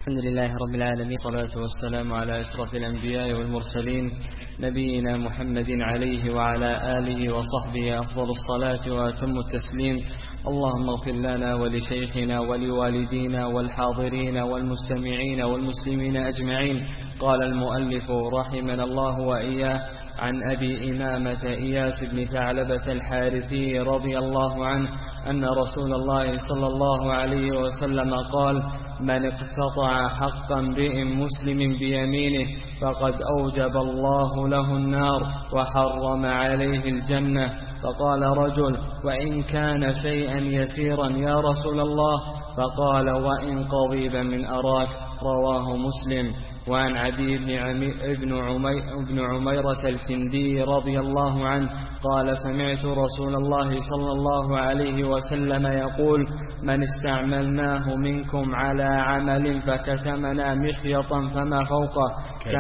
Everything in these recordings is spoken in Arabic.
الحمد لله رب العالمين، صلاة والسلام على أشرف الأنبياء والمرسلين، نبينا محمد عليه وعلى آله وصحبه أفضل الصلاة وأتم التسليم. اللهم اغفر لنا ولشيخنا ولوالدينا والحاضرين والمستمعين والمسلمين أجمعين. قال المؤلف رحمنا الله وإياه: عن أبي إمامة إياس بن ثعلبة الحارثي رضي الله عنه أن رسول الله صلى الله عليه وسلم قال: من اقتطع حق امرئ مسلم بيمينه فقد أوجب الله له النار وحرم عليه الجنة. فقال رجل: وإن كان شيئا يسيرا يا رسول الله؟ فقال: وإن قضيبا من أراك. رواه مسلم. وعن عدي بن عميرة الكندي رضي الله عنه قال: سمعت رسول الله صلى الله عليه وسلم يقول: من استعملناه منكم على عمل فكتمنا مخيطا فما فوقه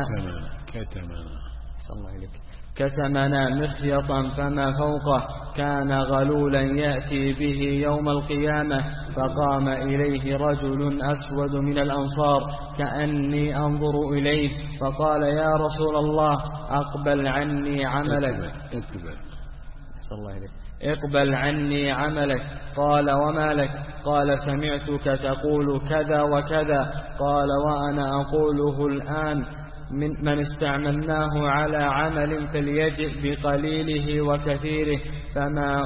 كتمنا مخيطا فما فوقه كان غلولا يأتي به يوم القيامة. فقام إليه رجل أسود من الأنصار كأني أنظر إليه فقال: يا رسول الله أقبل عني عملك. اقبل عني عملك. قال: وما لك؟ قال: سمعتك تقول كذا وكذا. قال: وأنا أقوله الآن. من استعملناه على عمل فليجئ بقليله وكثيره فما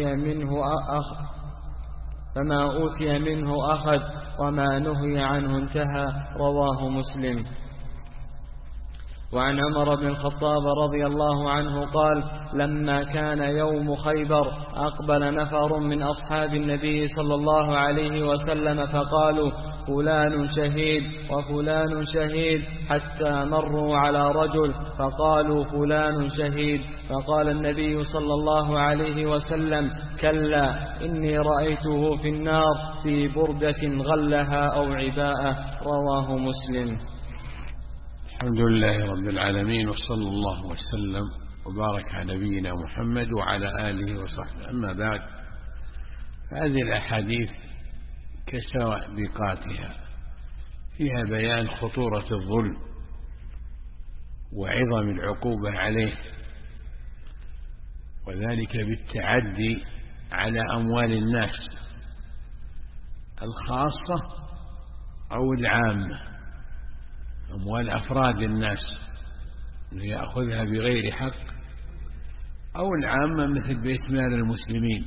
أوتي منه أخذ وما نهي عنه انتهى. رواه مسلم. وعن عمر بن الخطاب رضي الله عنه قال: لما كان يوم خيبر أقبل نفر من أصحاب النبي صلى الله عليه وسلم فقالوا: فلان شهيد وفلان شهيد، حتى مروا على رجل فقالوا: فلان شهيد. فقال النبي صلى الله عليه وسلم: كلا، إني رأيته في النار في بردة غلها أو عباءة. رواه مسلم. الحمد لله رب العالمين، وصلى الله وسلم وبارك على نبينا محمد وعلى آله وصحبه. أما بعد، هذه الأحاديث كسابقاتها فيها بيان خطورة الظلم وعظم العقوبة عليه، وذلك بالتعدي على أموال الناس الخاصة أو العامة، أموال أفراد الناس ليأخذها بغير حق، أو العامة مثل بيت مال المسلمين،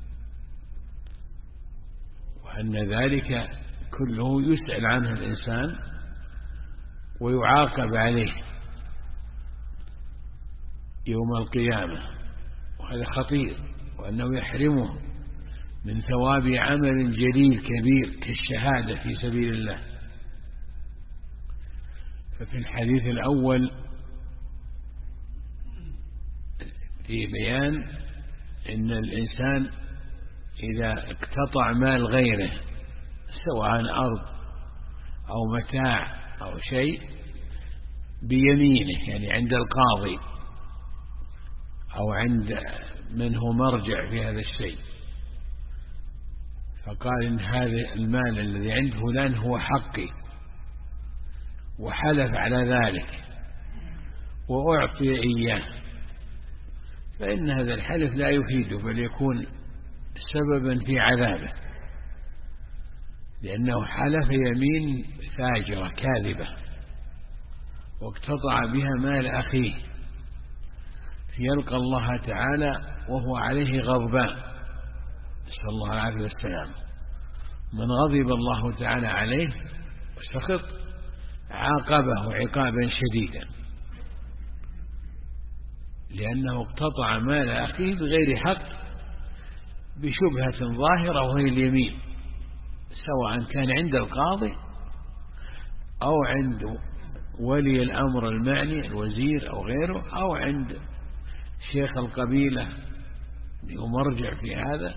وأن ذلك كله يسأل عنه الإنسان ويعاقب عليه يوم القيامة، وهذا خطير، وأنه يحرمه من ثواب عمل جليل كبير كالشهادة في سبيل الله. ففي الحديث الأول في بيان أن الإنسان إذا اقتطع مال غيره سواء أرض أو متاع أو شيء بيمينه، يعني عند القاضي أو عند من هو مرجع في هذا الشيء، فقال إن هذا المال الذي عند فلان هو حقي، وحلف على ذلك وأعطي إياه، فإن هذا الحلف لا يفيده بل يكون سببا في عذابه، لأنه حلف يمين فاجرة كاذبة واقتطع بها مال أخيه، فيلقى الله تعالى وهو عليه غضبان، نسأل الله العافية والسلام. من غضب الله تعالى عليه وسخط عاقبه عقابا شديدا، لأنه اقتطع مال أخيه بغير حق بشبهة ظاهرة وهي اليمين، سواء كان عند القاضي أو عند ولي الأمر المعني الوزير أو غيره، أو عند شيخ القبيلة يمرجع في هذا،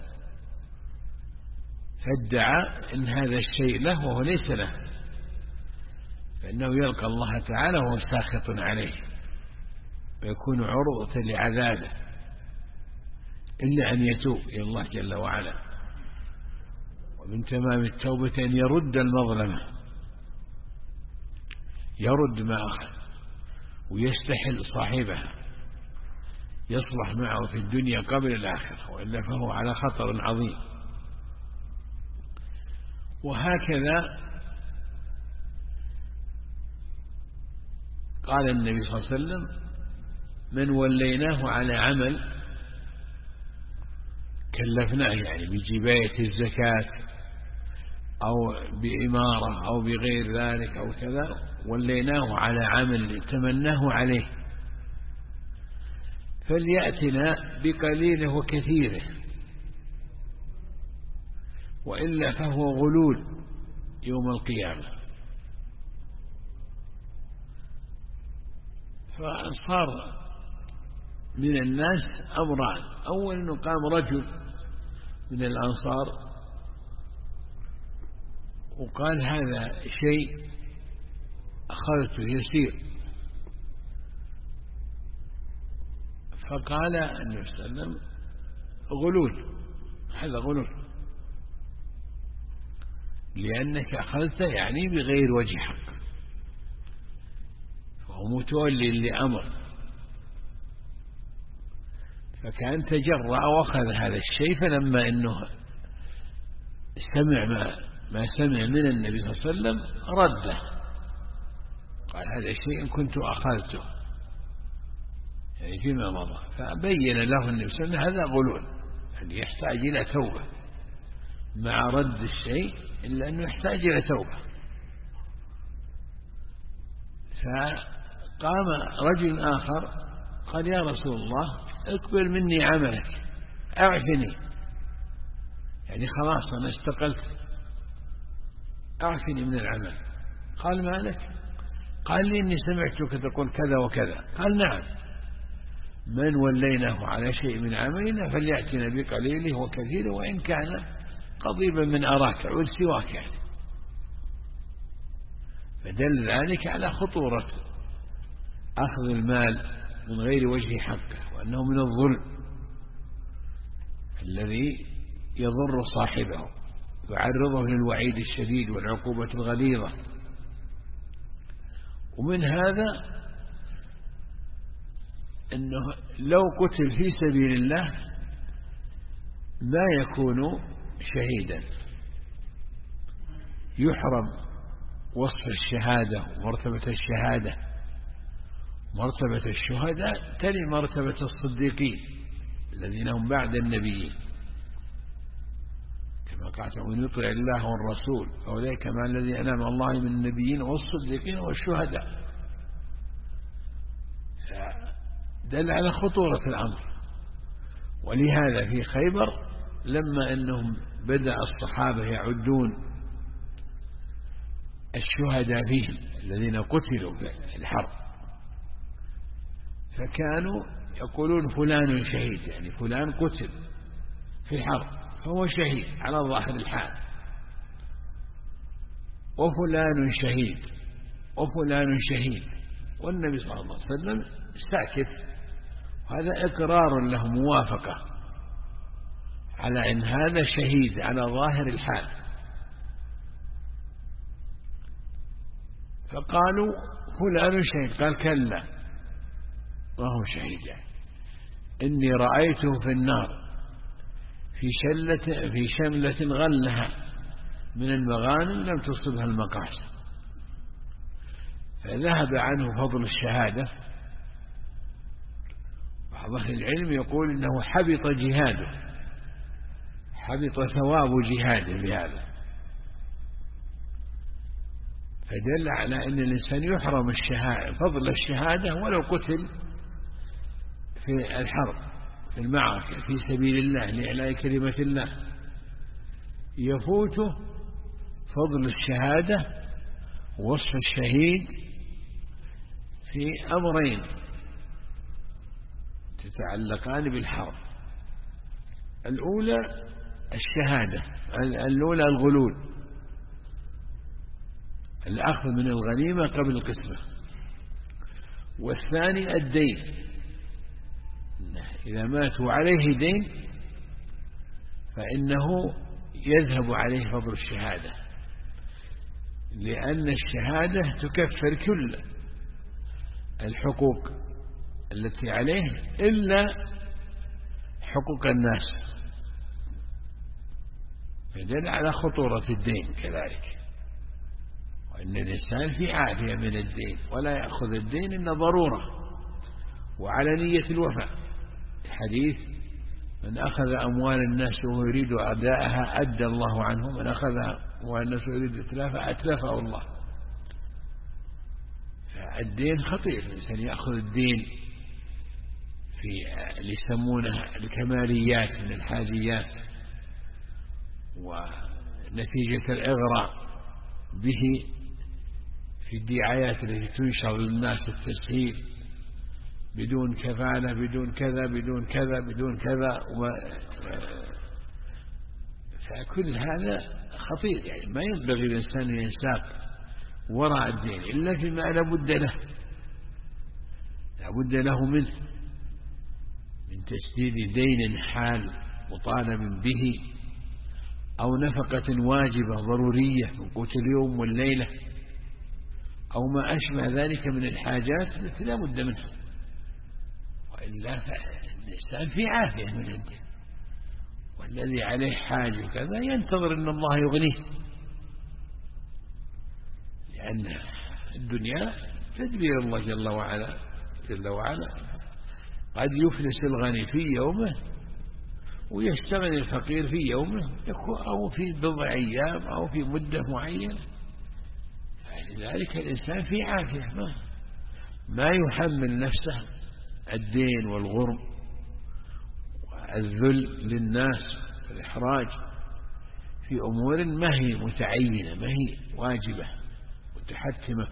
فادعى أن هذا الشيء له وهو ليس له، فإنه يلقى الله تعالى وهو ساخط عليه ويكون عرضة لعذابه، إلا أن يتوب إلى الله جل وعلا. ومن تمام التوبة أن يرد المظلمة يرد ما أخذ ويستحل صاحبها يصلح معه في الدنيا قبل الآخرة، وإلا فهو على خطر عظيم. وهكذا قال النبي صلى الله عليه وسلم: من وليناه على عمل كلفناه، يعني بجباية الزكاة أو بإمارة أو بغير ذلك أو كذا، وليناه على عمل تمناه عليه فليأتنا بقليله وكثيره، وإلا فهو غلول يوم القيامة. فصار من الناس أمران: أول أنه قام رجل من الأنصار وقال: هذا شيء أخذته يسير. فقال النبي صلى الله عليه وسلم: غلول، هذا غلول، لأنك أخذته يعني بغير وجه حق، فهو متولي لأمر، فكان تجرأ وأخذ هذا الشيء. فلما أنه سمع ما سمع من النبي صلى الله عليه وسلم رده، قال: هذا الشيء كنت أخذته، يعني فيما مضى. فبين له النبي صلى الله عليه وسلم هذا غلول، يعني يحتاج إلى توبة مع رد الشيء، إلا أنه يحتاج إلى توبة. فقام رجل آخر قال: يا رسول الله، اقبل مني عملك، أعفني، يعني خلاص أنا استقلت، أعفني من العمل. قال: ما لك؟ قال: لي إني سمعتك تقول كذا وكذا. قال: نعم، من وليناه على شيء من عملنا فليأتنا بقليله وكثيره، وإن كان قضيبا من أراك عود سواك، يعني. فدل ذلك على خطورة أخذ المال من غير وجه حقه، وأنه من الظلم الذي يضر صاحبه ويعرضه للوعيد الشديد والعقوبة الغليظة. ومن هذا أنه لو قتل في سبيل الله ما يكون شهيدا، يحرم وصف الشهادة ومرتبة الشهادة. مرتبة الشهداء تلي مرتبة الصديقين الذين هم بعد النبيين، كما قال: ومن يطع الله والرسول فأولئك مع الذين أنعم الله من النبيين والصديقين والشهداء. دل على خطورة الأمر. ولهذا في خيبر لما أنهم بدأ الصحابة يعدون الشهداء فيهم الذين قتلوا في الحرب، فكانوا يقولون فلان شهيد، يعني فلان قتل في الحرب فهو شهيد على ظاهر الحال، وفلان شهيد وفلان شهيد، والنبي صلى الله عليه وسلم ساكت. هذا إقرار له موافقة على أن هذا شهيد على ظاهر الحال. فقالوا فلان شهيد، قال: كلا، ما هو شهيد، يعني إني رأيته في النار في شملة غلها من المغانم لم تصبها المقاصد. فذهب عنه فضل الشهادة. بعض أهل العلم يقول إنه حبط جهاده، حبط ثواب جهاده بهذا. فدل على أن الإنسان يحرم فضل الشهادة ولو قتل في الحرب في المعركة في سبيل الله لإعلاء كلمة الله، يفوته فضل الشهادة ووصف الشهيد في أمرين تتعلقان بالحرب. الأولى الشهادة، الأولى الغلول، الأخذ من الغنيمة قبل القسمة. والثاني الدين، إذا مات عليه دين فإنه يذهب عليه فضل الشهادة، لأن الشهادة تكفر كل الحقوق التي عليه إلا حقوق الناس، يدل على خطورة الدين كذلك، وأن الإنسان في عافية من الدين ولا يأخذ الدين إلا ضرورة وعلى نية الوفاء. حديث: من أخذ أموال الناس وهو يريد أداءها أدى الله عنه، من أخذ أموال الناس وهو يريد إتلافها أتلفه الله. فالدين خطير، الإنسان يأخذ الدين في اللي يسمونها الكماليات من الحاجيات، ونتيجة الإغراء به في الدعايات التي تنشر للناس التسهيل بدون كفالة، بدون كذا بدون كذا بدون كذا، فكل هذا خطير. يعني ما ينبغي الإنسان أن ينساق وراء الدين إلا فيما لابد له منه، من تسديد دين حال مطالب به، أو نفقة واجبة ضرورية من قوت اليوم والليلة، أو ما أشبه ذلك من الحاجات التي لا بد منها، وإلا الإنسان في عافية من الدين، والذي عليه حاجة وكذا ينتظر أن الله يغنيه، لأن الدنيا تدبير الله جل وعلا قد يفلس الغني في يومه ويشتغل الفقير في يومه، أو في بضع أيام أو في مدة معينة. فلذلك الإنسان في عافية، ما يحمل نفسه الدين والغرم والذل للناس والإحراج في أمور ما هي متعينة، ما هي واجبة متحتمة،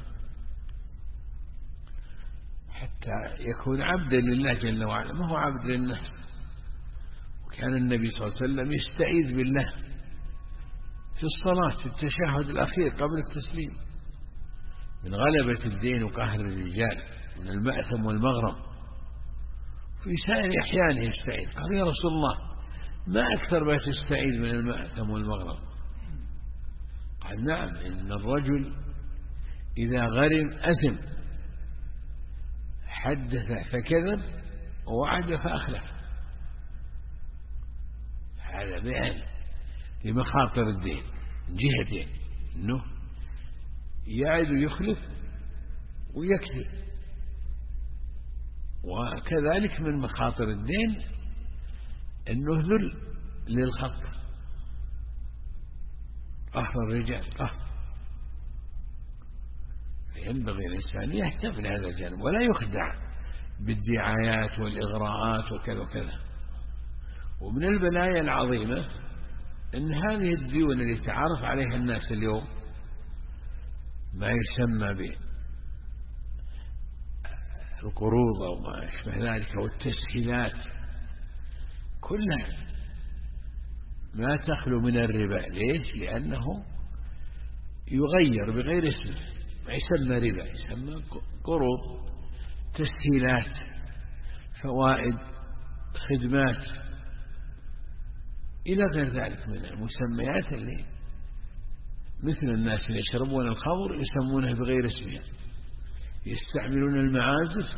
حتى يكون عبدا لله جل وعلا، ما هو عبد للناس. وكان النبي صلى الله عليه وسلم يستعيذ بالله في الصلاة في التشهد الأخير قبل التسليم من غلبة الدين وقهر الرجال، من المأثم والمغرم. في سائر أحيانه يستعيذ. قال: يا رسول الله، ما أكثر ما تستعيذ من المأثم والمغرم؟ قال: نعم، إن الرجل إذا غرم أثم، حدث فكذب، ووعد فأخلف. هذا بيان لمخاطر الدين من جهتين، أنه يعد ويخلف ويكذب، وكذلك من مخاطر الدين أنه ذل للخلق، قهر الرجال قهر. فينبغي الإنسان يهتم لهذا الجانب ولا يخدع بالدعايات والإغراءات وكذا وكذا. ومن البلايا العظيمة أن هذه الديون اللي تعرف عليها الناس اليوم، ما يسمى بالقروض أو ما يشبه ذلك أو التسهيلات، كلها ما تخلو من الربا. ليش؟ لأنه يغير بغير اسمه، ما يسمى ربا، يسمى قروض، تسهيلات، فوائد، خدمات، إلى غير ذلك من المسميات اللي مثل الناس اللي يشربون الخمر يسمونه بغير اسمها، يستعملون المعازف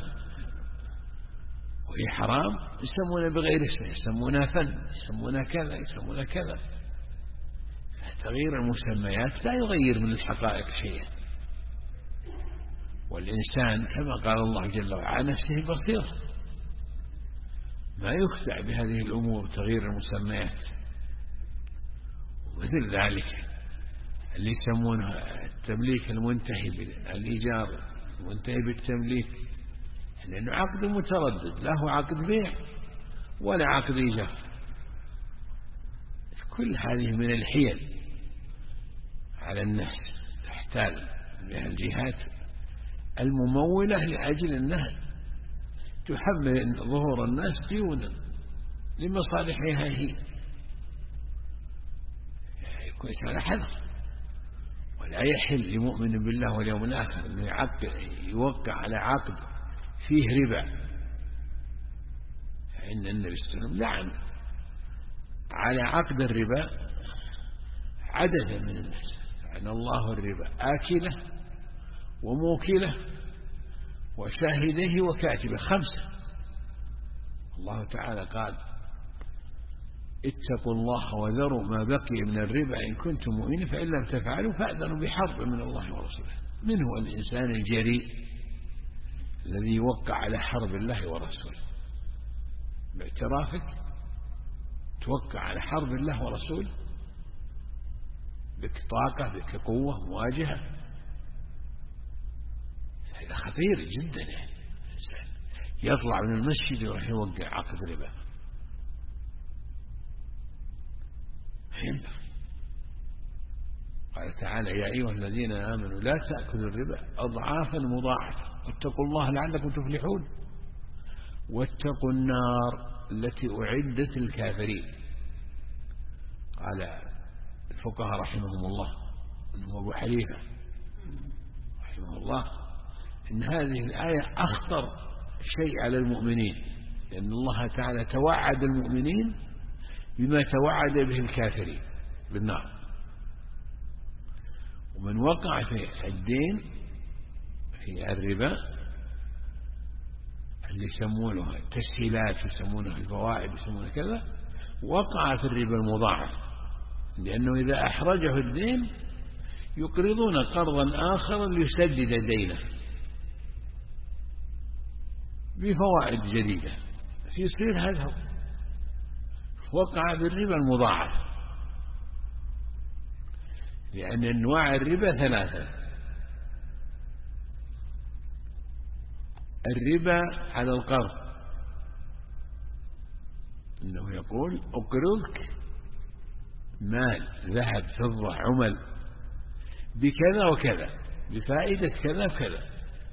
وهي حرام يسمونه بغير اسمه، يسمونها فن، يسمونها كذا، يسمونها كذا. تغيير المسميات لا يغير من الحقائق شيئا، والإنسان كما قال الله جل وعلا نفسه بصير، ما يخدع بهذه الأمور تغيير المسميات. ومثل ذلك اللي يسمونه التمليك المنتهي بالإيجار، المنتهي بالتمليك، لأنه عقد متردد، لا هو عقد بيع ولا عقد إيجار. كل هذه من الحيل على الناس تحتال بها الجهات الممولة لأجل أنها تحمل ظهور الناس ديونا لمصالحها هي. يكون على حذر، ولا يحل لمؤمن بالله واليوم الآخر أنه يوقع على عقد فيه ربا، فإن النبي صلى الله عليه وسلم لعن على عقد الربا عددا من الناس، لعن الله الربا آكله وموكله وشاهديه وكاتبه 5. الله تعالى قال اتقوا الله وذروا ما بقي من الربا إن كنتم مؤمنين فإن لم تفعلوا فأذنوا بحرب من الله ورسوله. من هو الإنسان الجريء الذي يوقع على حرب الله ورسوله؟ باعترافك توقع على حرب الله ورسوله، بك طاقة، بك قوة مواجهة. هذا خطير جدا. يعني يطلع من المسجد ويروح يوقع عقد ربا. قال تعالى يا أيها الذين آمنوا لا تأكلوا الربا أضعافا مضاعفة واتقوا الله لعلكم تفلحون واتقوا النار التي أعدت للكافرين. قال الفقهاء رحمهم الله منهم أبو حنيفة رحمه الله إن هذه الآية أخطر شيء على المؤمنين، لأن الله تعالى توعد المؤمنين بما توعد به الكافرين بالنار. ومن وقع في الدين في الربا اللي يسمونه التسهيلات يسمونه الفوائد يسمونه كذا، وقع في الربا المضاعف، لأنه إذا أحرجه الدين يقرضون قرضا آخر ليسدد دينه بفوائد جديدة، فيصير هذا وقع بالربا المضاعف. لأن أنواع الربا 3: الربا على القرض، إنه يقول أقرضك مال ذهب فضة عمل بكذا وكذا بفائدة كذا وكذا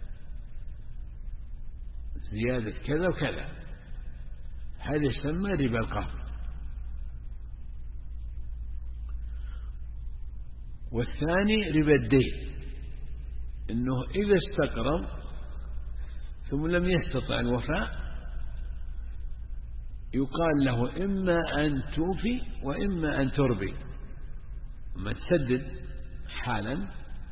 زيادة كذا وكذا، هذا يسمى ربا القرض. والثاني ربا الدين، إنه إذا استقرض ثم لم يستطع الوفاء يقال له إما أن توفي وإما أن تربي، ما تسدد حالا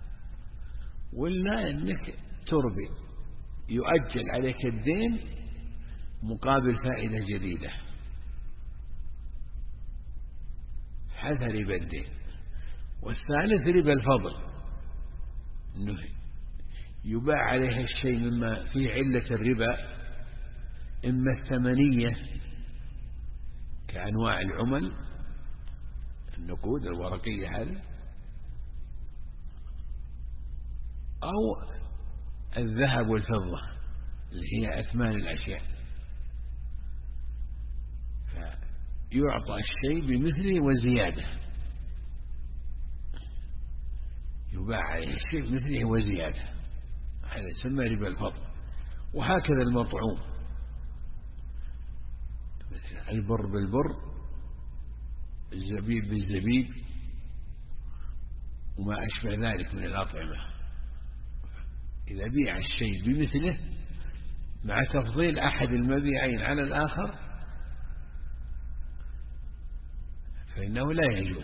ولا أنك تربي، يؤجل عليك الدين مقابل فائدة جديدة. هذا ربا الدين. والثالث ربا الفضل، إنه يباع عليه الشيء مما فيه علة الربا، إما الثمنية كأنواع العمل النقود الورقية هذه، أو الذهب والفضة اللي هي أثمان الأشياء، فيعطى الشيء بمثله وزيادة، يباع عليه الشيء بمثله وزيادة، هذا يسمى ربا الفضل. وهكذا المطعوم، البر بالبر، الزبيب بالزبيب، وما أشبه ذلك من الأطعمة، إذا بيع الشيء بمثله مع تفضيل أحد المبيعين على الآخر فإنه لا يجوز.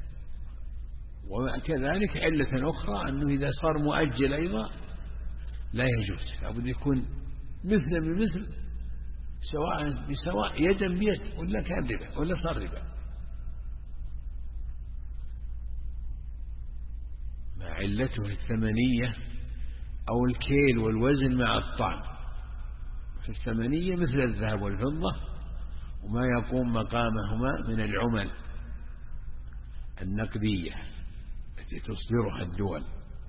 وكذلك علة أخرى أنه إذا صار مؤجل أيضا لا يجوز، لابد يكون مثل بمثل سواء بسواء يدا بيد، ولا كان ربا ولا صار ربا. مع علته الثمنية أو الكيل والوزن مع الطعم. في الثمنية مثل الذهب والفضة وما يقوم مقامهما من العمل النقدية التي تصدرها الدول.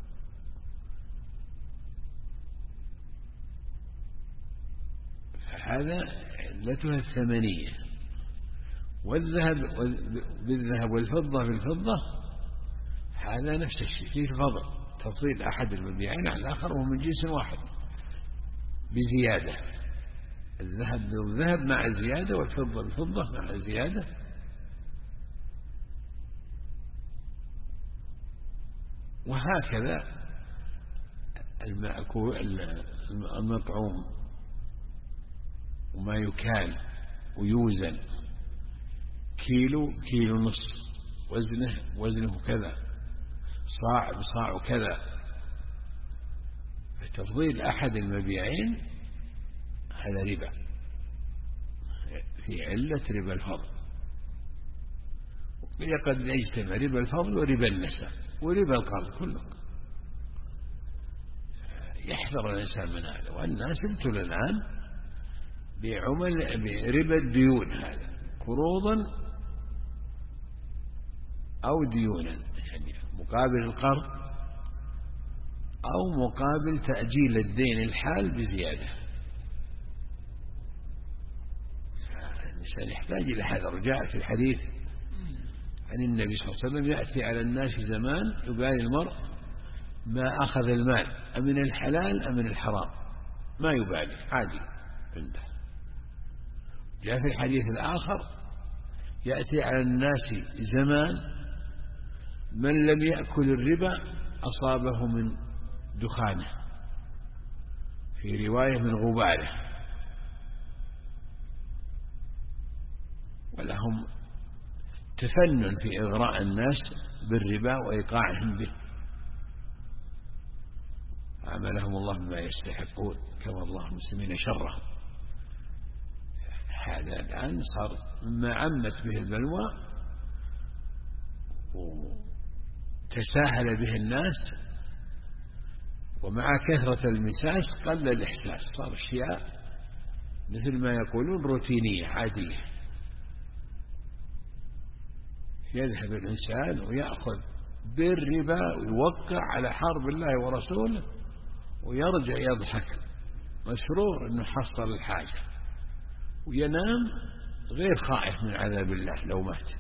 فهذا علتها الثمنية. والذهب بالذهب والفضة بالفضة هذا نفس الشيء، فيه الفضل تفضيل أحد المبيعين على الآخر وهو من جنس واحد بزيادة، الذهب بالذهب مع زيادة والفضة بالفضة مع زيادة. وهكذا المطعوم وما يكال ويوزن، كيلو نصف وزنه كذا، صاع بصاع وكذا. فتفضيل أحد المبيعين هذا ربا، في علة ربا الفضل. قد يجتمع ربا الفضل وربا النسب وربا القرض كله. يحذر الإنسان من هذا. والناس ابتلوا الآن بربا الديون، هذا قروضا أو ديونا، يعني مقابل القرض أو مقابل تأجيل الدين الحال بزيادة. الإنسان يحتاج إلى حذر. جاء في الحديث عن النبي صلى الله عليه وسلم: يأتي على الناس زمان يبالي المرء ما أخذ المال أمن الحلال أمن الحرام، ما يبالي، عادي عنده. جاء في الحديث الآخر: يأتي على الناس زمان من لم يأكل الربا أصابه من دخانه، في رواية من غباره. ولهم تفنن في إغراء الناس بالربا وإيقاعهم به، عاملهم الله بما يستحقون، كما الله المسلمين شرهم. هذا الآن صار مما عمت به البلوى وتساهل به الناس، ومع كثرة المساس قل الإحساس، صار أشياء مثل ما يقولون روتينية عادية. يذهب الإنسان ويأخذ بالربا ويوقع على حرب الله ورسوله، ويرجع يضحك مسرور أنه حصل الحاجة، وينام غير خائف من عذاب الله لو مات.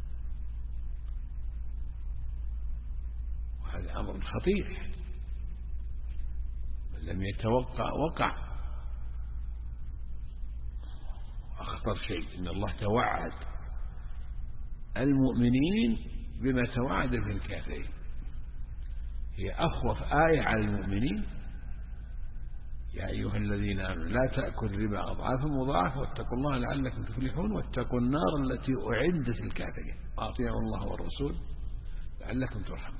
وهذا أمر خطير، من لم يتوقع وقع. أخطر شيء إن الله توعد المؤمنين بما توعد به الكافرين. هي أخوف آية على المؤمنين: يا أيها الذين آمنوا لا تأكل الربا أضعافا مضاعفة واتقوا الله لعلكم تفلحون واتقوا النار التي أعدت للكافرين وأطيعوا الله والرسول لعلكم ترحمون.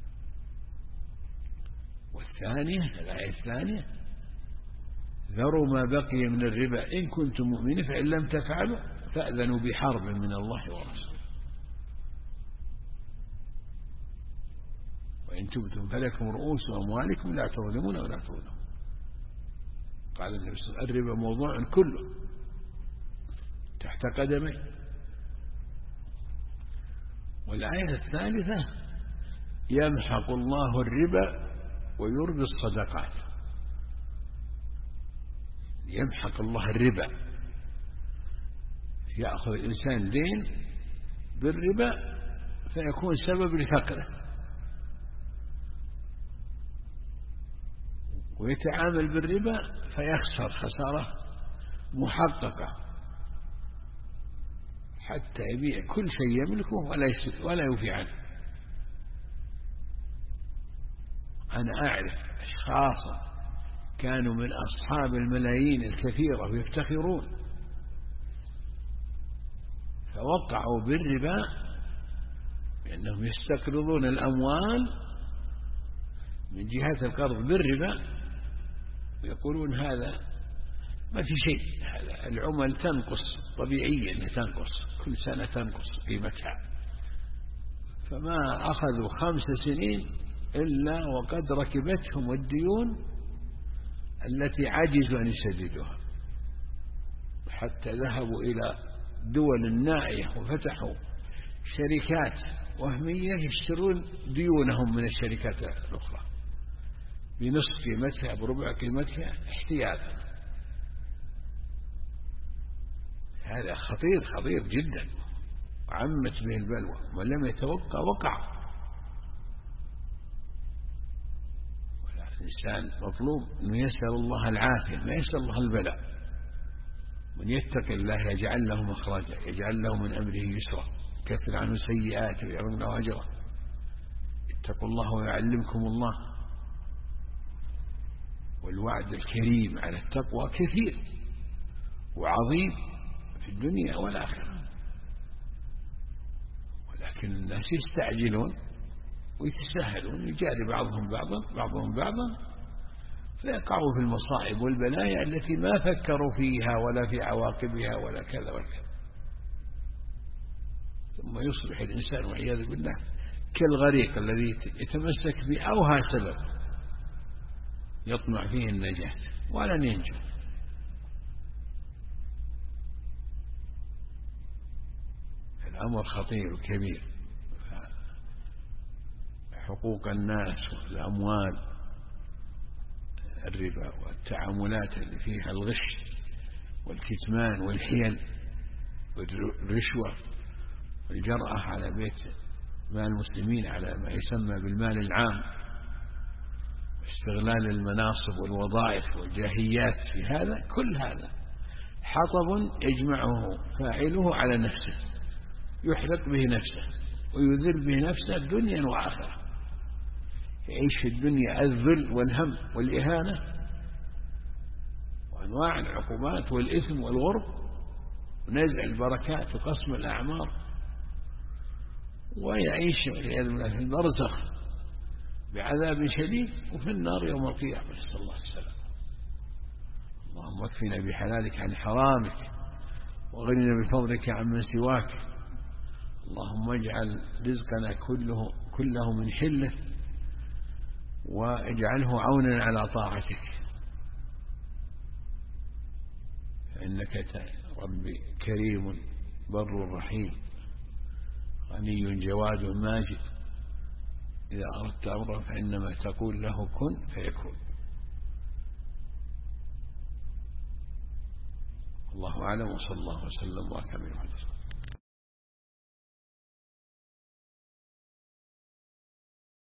والثانية، الآية الثانية: ذروا ما بقي من الربا إن كنتم مؤمنين فإن لم تفعلوا فأذنوا بحرب من الله ورسوله وإن تبتم فلكم رؤوس أموالكم لا تظلمون ولا تظلمون. قال النبي صلى الله عليه وسلم: الربا موضوع كله تحت قدمي. والآية الثالثة: يمحق الله الربا ويربي الصدقات. يمحق الله الربا، يأخذ الإنسان دين بالربا فيكون سبب لفقره، ويتعامل بالربا فيخسر خسارة محققة، حتى يبيع كل شيء يملكه ولا يوفي عنه. أنا أعرف أشخاصا كانوا من أصحاب الملايين الكثيرة ويفتخرون، فوقعوا بالربا لأنهم يستقرضون الأموال من جهة القرض بالربا، ويقولون هذا ما في شيء، هذا العمل تنقص طبيعيا، تنقص كل سنة تنقص قيمتها. فما أخذوا 5 سنين إلا وقد ركبتهم الديون التي عجزوا أن يسددوها، حتى ذهبوا إلى دول النائية وفتحوا شركات وهمية يشترون ديونهم من الشركات الأخرى بنصف قيمتها بربع قيمتها احتياطا. هذا خطير خطير جدا، عمت به البلوى، ومن لم يتوقع وقع. الإنسان مطلوب أن يسأل الله العافية، ما يسأل الله البلاء. من يتق الله يجعل له مخرجا، يجعل له من أمره يسرا، يكفر عنه سيئاته ويعظم له أجرا. اتقوا الله ويعلمكم الله. والوعد الكريم على التقوى كثير وعظيم في الدنيا والآخرة، ولكن الناس يستعجلون ويتساهلون، يجاري بعضهم بعضا فيقعوا في المصائب والبلايا التي ما فكروا فيها ولا في عواقبها ولا كذا وكذا. ثم يصبح الإنسان والعياذ بالله كالغريق الذي يتمسك بأوهى سبب يطمع فيه النجاة ولن ينجو. الأمر خطير وكبير. حقوق الناس والأموال، الربا والتعاملات اللي فيها الغش والكتمان والحيل والرشوة والجرأة على بيت مال المسلمين على ما يسمى بالمال العام، واستغلال المناصب والوظائف والجاهيات في هذا، كل هذا حطب يجمعه فاعله على نفسه، يحرق به نفسه ويذل به نفسه دنيا وآخرة. يعيش في الدنيا الذل والهم والإهانة وأنواع العقوبات والإثم والغرب ونزع البركات وقسم الأعمار، ويعيش والعياذ بالله في البرزخ بعذاب شديد وفي النار يوم القيامة، نسأل الله السلامة. اللهم اكفنا بحلالك عن حرامك وغننا بفضلك عمن سواك. اللهم اجعل رزقنا كله من حله واجعله عونا على طاعتك، فإنك ربي كريم بر رحيم غني جواد ماجد، إذا أردت أمرا فإنما تقول له كن فيكون. الله أعلم، وصلى الله وسلم وبارك على محمد.